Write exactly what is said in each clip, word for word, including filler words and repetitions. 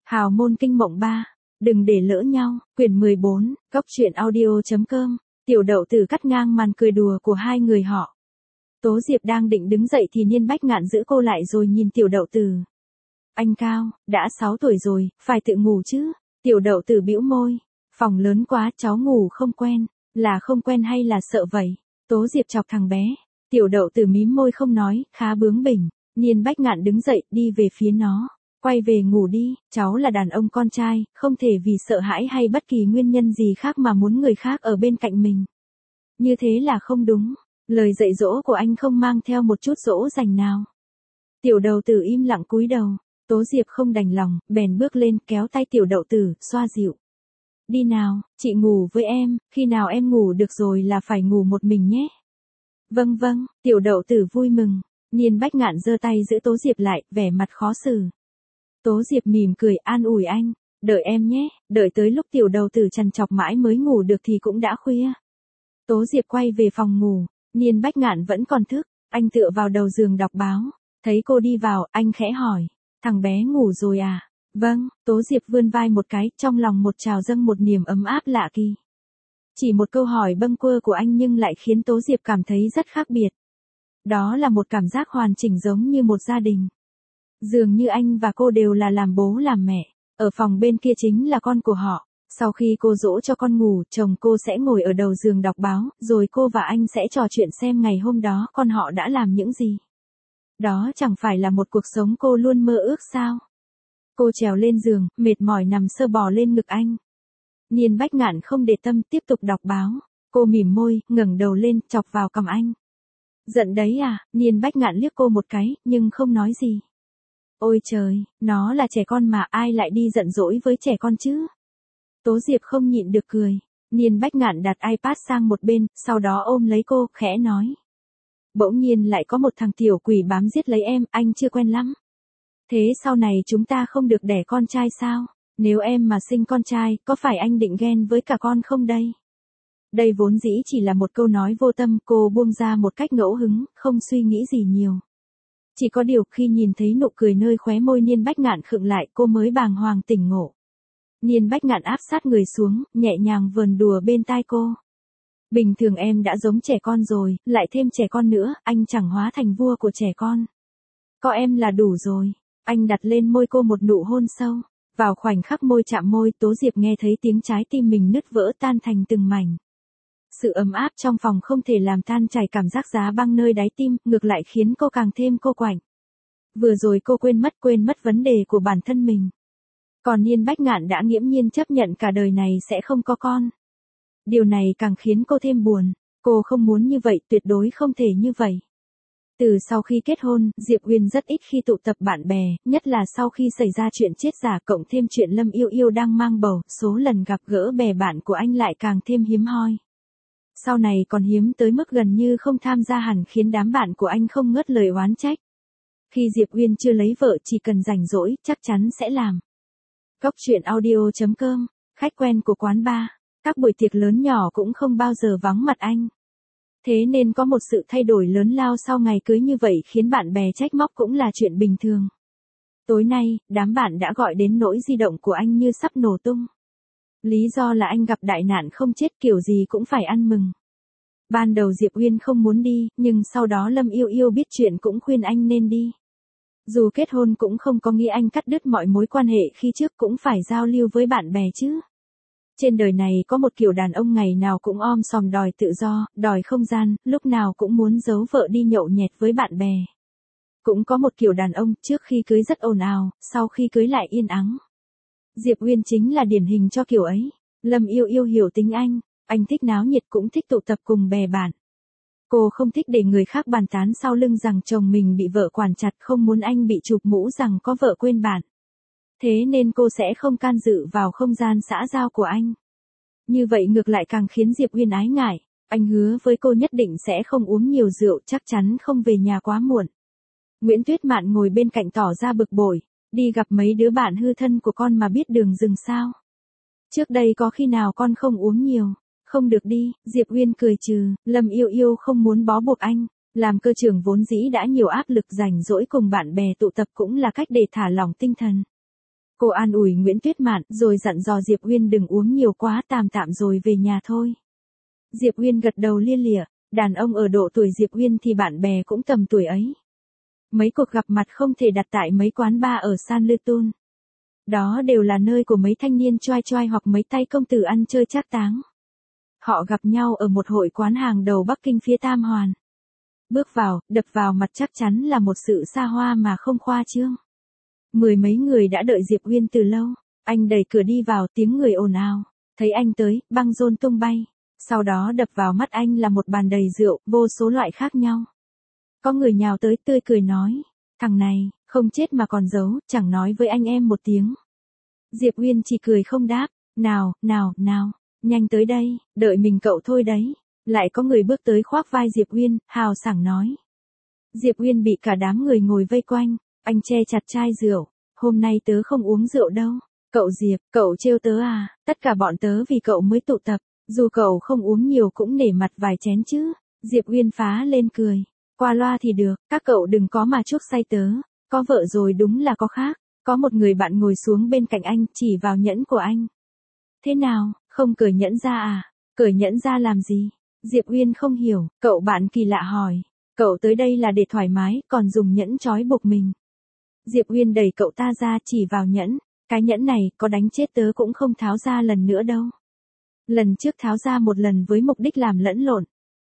Hào môn kinh mộng ba. Đừng để lỡ nhau. Quyển mười bốn. Cốc truyện audio.com. Tiểu đậu tử cắt ngang màn cười đùa của hai người họ. Tố Diệp đang định đứng dậy thì Niên Bách Ngạn giữ cô lại rồi nhìn tiểu đậu tử. Anh Cao, đã sáu tuổi rồi, phải tự ngủ chứ. Tiểu đậu tử bĩu môi. Phòng lớn quá, cháu ngủ không quen. Là không quen hay là sợ vậy? Tố Diệp chọc thằng bé. Tiểu đậu tử mím môi không nói, khá bướng bỉnh. Niên Bách Ngạn đứng dậy, đi về phía nó. Quay về ngủ đi, cháu là đàn ông con trai, không thể vì sợ hãi hay bất kỳ nguyên nhân gì khác mà muốn người khác ở bên cạnh mình. Như thế là không đúng. Lời dạy dỗ của anh không mang theo một chút dỗ dành nào. Tiểu đậu tử im lặng cúi đầu. Tố Diệp không đành lòng, bèn bước lên kéo tay tiểu đậu tử, xoa dịu. Đi nào, chị ngủ với em, khi nào em ngủ được rồi là phải ngủ một mình nhé. Vâng vâng, tiểu đậu tử vui mừng. Niên Bách Ngạn giơ tay giữ Tố Diệp lại, vẻ mặt khó xử. Tố Diệp mỉm cười an ủi anh, đợi em nhé, đợi tới lúc tiểu đậu tử trằn trọc mãi mới ngủ được thì cũng đã khuya. Tố Diệp quay về phòng ngủ, Niên Bách Ngạn vẫn còn thức, anh tựa vào đầu giường đọc báo, thấy cô đi vào, anh khẽ hỏi, thằng bé ngủ rồi à? Vâng, Tố Diệp vươn vai một cái, trong lòng một trào dâng một niềm ấm áp lạ kỳ. Chỉ một câu hỏi bâng quơ của anh nhưng lại khiến Tố Diệp cảm thấy rất khác biệt. Đó là một cảm giác hoàn chỉnh giống như một gia đình. Dường như anh và cô đều là làm bố làm mẹ, ở phòng bên kia chính là con của họ. Sau khi cô dỗ cho con ngủ, chồng cô sẽ ngồi ở đầu giường đọc báo, rồi cô và anh sẽ trò chuyện xem ngày hôm đó con họ đã làm những gì. Đó chẳng phải là một cuộc sống cô luôn mơ ước sao? Cô trèo lên giường, mệt mỏi nằm sơ bò lên ngực anh. Niên Bách Ngạn không để tâm tiếp tục đọc báo. Cô mỉm môi, ngẩng đầu lên, chọc vào cằm anh. Giận đấy à? Niên Bách Ngạn liếc cô một cái, nhưng không nói gì. Ôi trời, nó là trẻ con mà ai lại đi giận dỗi với trẻ con chứ? Tố Diệp không nhịn được cười. Niên Bách Ngạn đặt iPad sang một bên, sau đó ôm lấy cô, khẽ nói. Bỗng nhiên lại có một thằng tiểu quỷ bám giết lấy em, anh chưa quen lắm. Thế sau này chúng ta không được đẻ con trai sao? Nếu em mà sinh con trai, có phải anh định ghen với cả con không đây? Đây vốn dĩ chỉ là một câu nói vô tâm, cô buông ra một cách ngẫu hứng, không suy nghĩ gì nhiều. Chỉ có điều khi nhìn thấy nụ cười nơi khóe môi Niên Bách Ngạn khựng lại, cô mới bàng hoàng tỉnh ngộ. Niên Bách Ngạn áp sát người xuống, nhẹ nhàng vờn đùa bên tai cô. Bình thường em đã giống trẻ con rồi, lại thêm trẻ con nữa, anh chẳng hóa thành vua của trẻ con. Có em là đủ rồi. Anh đặt lên môi cô một nụ hôn sâu. Vào khoảnh khắc môi chạm môi, Tố Diệp nghe thấy tiếng trái tim mình nứt vỡ tan thành từng mảnh. Sự ấm áp trong phòng không thể làm tan chảy cảm giác giá băng nơi đáy tim, ngược lại khiến cô càng thêm cô quạnh. Vừa rồi cô quên mất quên mất vấn đề của bản thân mình. Còn Niên Bách Ngạn đã nghiễm nhiên chấp nhận cả đời này sẽ không có con. Điều này càng khiến cô thêm buồn. Cô không muốn như vậy, tuyệt đối không thể như vậy. Từ sau khi kết hôn, Diệp Uyên rất ít khi tụ tập bạn bè, nhất là sau khi xảy ra chuyện chết giả cộng thêm chuyện Lâm Yêu Yêu đang mang bầu, số lần gặp gỡ bè bạn của anh lại càng thêm hiếm hoi. Sau này còn hiếm tới mức gần như không tham gia hẳn khiến đám bạn của anh không ngớt lời oán trách. Khi Diệp Uyên chưa lấy vợ chỉ cần rảnh rỗi, chắc chắn sẽ làm. Cốc truyện audio.com, khách quen của quán bar, các buổi tiệc lớn nhỏ cũng không bao giờ vắng mặt anh. Thế nên có một sự thay đổi lớn lao sau ngày cưới như vậy khiến bạn bè trách móc cũng là chuyện bình thường. Tối nay, đám bạn đã gọi đến nỗi di động của anh như sắp nổ tung. Lý do là anh gặp đại nạn không chết, kiểu gì cũng phải ăn mừng. Ban đầu Diệp Uyên không muốn đi, nhưng sau đó Lâm Yêu Yêu biết chuyện cũng khuyên anh nên đi. Dù kết hôn cũng không có nghĩa anh cắt đứt mọi mối quan hệ khi trước, cũng phải giao lưu với bạn bè chứ. Trên đời này có một kiểu đàn ông ngày nào cũng om sòm đòi tự do, đòi không gian, lúc nào cũng muốn giấu vợ đi nhậu nhẹt với bạn bè. Cũng có một kiểu đàn ông trước khi cưới rất ồn ào, sau khi cưới lại yên ắng. Diệp Uyên chính là điển hình cho kiểu ấy. Lâm Yêu Yêu hiểu tính anh, anh thích náo nhiệt cũng thích tụ tập cùng bè bạn. Cô không thích để người khác bàn tán sau lưng rằng chồng mình bị vợ quản chặt, không muốn anh bị chụp mũ rằng có vợ quên bạn. Thế nên cô sẽ không can dự vào không gian xã giao của anh. Như vậy ngược lại càng khiến Diệp Uyên ái ngại. Anh hứa với cô nhất định sẽ không uống nhiều rượu, chắc chắn không về nhà quá muộn. Nguyễn Tuyết Mạn ngồi bên cạnh tỏ ra bực bội. Đi gặp mấy đứa bạn hư thân của con mà biết đường dừng sao? Trước đây có khi nào con không uống nhiều? Không được đi, Diệp Uyên cười trừ. Lâm Yêu Yêu không muốn bó buộc anh. Làm cơ trưởng vốn dĩ đã nhiều áp lực, rảnh rỗi cùng bạn bè tụ tập cũng là cách để thả lỏng tinh thần. Cô an ủi Nguyễn Tuyết Mạn rồi dặn dò Diệp Uyên đừng uống nhiều quá, tạm tạm rồi về nhà thôi. Diệp Uyên gật đầu lia lịa, đàn ông ở độ tuổi Diệp Uyên thì bạn bè cũng tầm tuổi ấy. Mấy cuộc gặp mặt không thể đặt tại mấy quán bar ở San Lutun. Đó đều là nơi của mấy thanh niên choai choai hoặc mấy tay công tử ăn chơi trác táng. Họ gặp nhau ở một hội quán hàng đầu Bắc Kinh phía Tam Hoàn. Bước vào, đập vào mặt chắc chắn là một sự xa hoa mà không khoa trương. Mười mấy người đã đợi Diệp Uyên từ lâu. Anh đẩy cửa đi vào, tiếng người ồn ào. Thấy anh tới, băng rôn tung bay. Sau đó đập vào mắt anh là một bàn đầy rượu, vô số loại khác nhau. Có người nhào tới tươi cười nói, thằng này, không chết mà còn giấu, chẳng nói với anh em một tiếng. Diệp Uyên chỉ cười không đáp, nào, nào, nào, nhanh tới đây, đợi mình cậu thôi đấy. Lại có người bước tới khoác vai Diệp Uyên, hào sảng nói. Diệp Uyên bị cả đám người ngồi vây quanh, anh che chặt chai rượu, hôm nay tớ không uống rượu đâu. Cậu Diệp, cậu trêu tớ à, tất cả bọn tớ vì cậu mới tụ tập, dù cậu không uống nhiều cũng nể mặt vài chén chứ. Diệp Uyên phá lên cười, qua loa thì được, các cậu đừng có mà chuốc say tớ, có vợ rồi đúng là có khác. Có một người bạn ngồi xuống bên cạnh anh, chỉ vào nhẫn của anh. Thế nào, không cởi nhẫn ra à, cởi nhẫn ra làm gì? Diệp Uyên không hiểu, cậu bạn kỳ lạ hỏi, cậu tới đây là để thoải mái, còn dùng nhẫn trói buộc mình. Diệp Uyên đẩy cậu ta ra chỉ vào nhẫn, cái nhẫn này có đánh chết tớ cũng không tháo ra lần nữa đâu. Lần trước tháo ra một lần với mục đích làm lẫn lộn.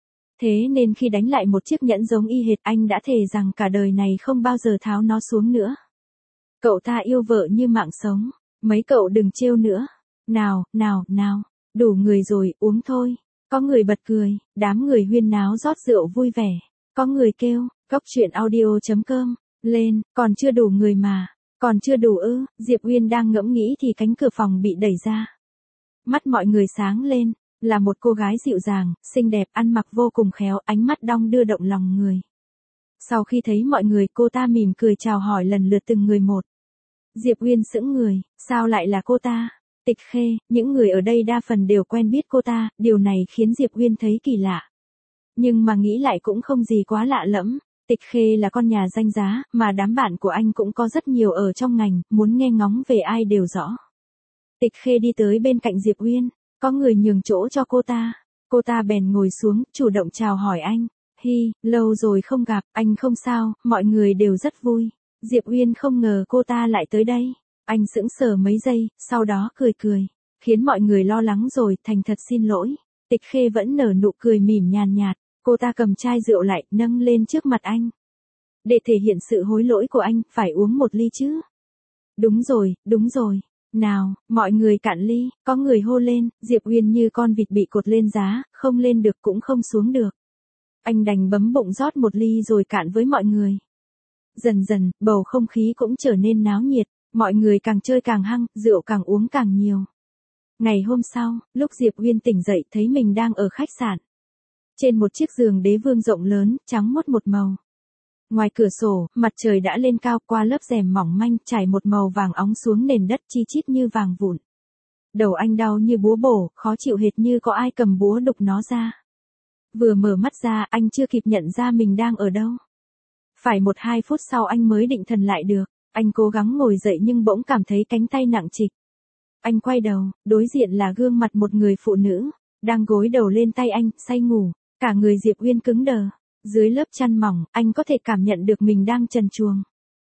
Thế nên khi đánh lại một chiếc nhẫn giống y hệt anh đã thề rằng cả đời này không bao giờ tháo nó xuống nữa. Cậu ta yêu vợ như mạng sống, mấy cậu đừng trêu nữa. Nào, nào, nào, đủ người rồi, uống thôi. Có người bật cười, đám người huyên náo rót rượu vui vẻ. Có người kêu, cốc truyện audio chấm com, lên, còn chưa đủ người mà. Còn chưa đủ ư, Diệp Uyên đang ngẫm nghĩ thì cánh cửa phòng bị đẩy ra. Mắt mọi người sáng lên, là một cô gái dịu dàng, xinh đẹp, ăn mặc vô cùng khéo, ánh mắt đong đưa động lòng người. Sau khi thấy mọi người, cô ta mỉm cười chào hỏi lần lượt từng người một. Diệp Uyên sững người, sao lại là cô ta? Tịch Khê, những người ở đây đa phần đều quen biết cô ta, điều này khiến Diệp Uyên thấy kỳ lạ. Nhưng mà nghĩ lại cũng không gì quá lạ lẫm, Tịch Khê là con nhà danh giá, mà đám bạn của anh cũng có rất nhiều ở trong ngành, muốn nghe ngóng về ai đều rõ. Tịch Khê đi tới bên cạnh Diệp Uyên, có người nhường chỗ cho cô ta. Cô ta bèn ngồi xuống, chủ động chào hỏi anh. Hi, lâu rồi không gặp, anh không sao, mọi người đều rất vui. Diệp Uyên không ngờ cô ta lại tới đây. Anh sững sờ mấy giây, sau đó cười cười, khiến mọi người lo lắng rồi, thành thật xin lỗi. Tịch Khê vẫn nở nụ cười mỉm nhàn nhạt, cô ta cầm chai rượu lại, nâng lên trước mặt anh. Để thể hiện sự hối lỗi của anh, phải uống một ly chứ. Đúng rồi, đúng rồi. Nào, mọi người cạn ly, có người hô lên, Diệp Uyên như con vịt bị cột lên giá, không lên được cũng không xuống được. Anh đành bấm bụng rót một ly rồi cạn với mọi người. Dần dần, bầu không khí cũng trở nên náo nhiệt, mọi người càng chơi càng hăng, rượu càng uống càng nhiều. Ngày hôm sau, lúc Diệp Uyên tỉnh dậy thấy mình đang ở khách sạn. Trên một chiếc giường đế vương rộng lớn, trắng muốt một màu. Ngoài cửa sổ, mặt trời đã lên cao, qua lớp rèm mỏng manh trải một màu vàng óng xuống nền đất chi chít như vàng vụn. Đầu anh đau như búa bổ, khó chịu hệt như có ai cầm búa đục nó ra. Vừa mở mắt ra, anh chưa kịp nhận ra mình đang ở đâu. Phải một hai phút sau anh mới định thần lại được. Anh cố gắng ngồi dậy nhưng bỗng cảm thấy cánh tay nặng trịch. Anh quay đầu, đối diện là gương mặt một người phụ nữ, đang gối đầu lên tay anh, say ngủ. Cả người Diệp Uyên cứng đờ. Dưới lớp chăn mỏng, anh có thể cảm nhận được mình đang trần truồng.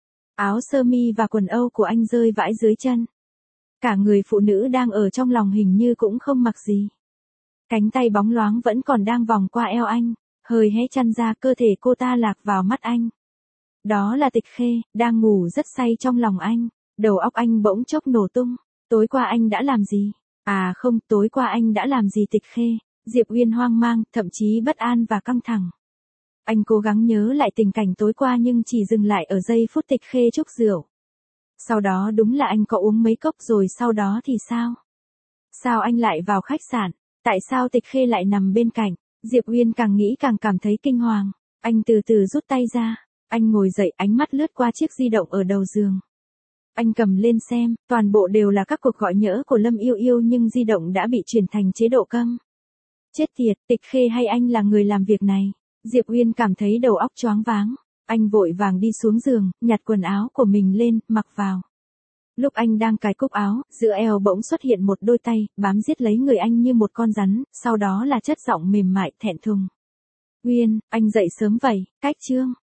Áo sơ mi và quần âu của anh rơi vãi dưới chân. Cả người phụ nữ đang ở trong lòng hình như cũng không mặc gì. Cánh tay bóng loáng vẫn còn đang vòng qua eo anh, hơi hé chăn ra, cơ thể cô ta lạc vào mắt anh. Đó là Tịch Khê, đang ngủ rất say trong lòng anh. Đầu óc anh bỗng chốc nổ tung. Tối qua anh đã làm gì? À không, tối qua anh đã làm gì Tịch Khê? Diệp Uyên hoang mang, thậm chí bất an và căng thẳng. Anh cố gắng nhớ lại tình cảnh tối qua nhưng chỉ dừng lại ở giây phút Tịch Khê trúc rượu. Sau đó đúng là anh có uống mấy cốc rồi, sau đó thì sao? Sao anh lại vào khách sạn? Tại sao Tịch Khê lại nằm bên cạnh? Diệp Uyên càng nghĩ càng cảm thấy kinh hoàng. Anh từ từ rút tay ra. Anh ngồi dậy, ánh mắt lướt qua chiếc di động ở đầu giường. Anh cầm lên xem, toàn bộ đều là các cuộc gọi nhỡ của Lâm Yêu Yêu nhưng di động đã bị chuyển thành chế độ câm. Chết tiệt, Tịch Khê hay anh là người làm việc này? Diệp Uyên cảm thấy đầu óc choáng váng. Anh vội vàng đi xuống giường, nhặt quần áo của mình lên, mặc vào. Lúc anh đang cài cúc áo, giữa eo bỗng xuất hiện một đôi tay, bám giết lấy người anh như một con rắn, sau đó là chất giọng mềm mại thẹn thùng. Uyên, anh dậy sớm vậy, cách trương.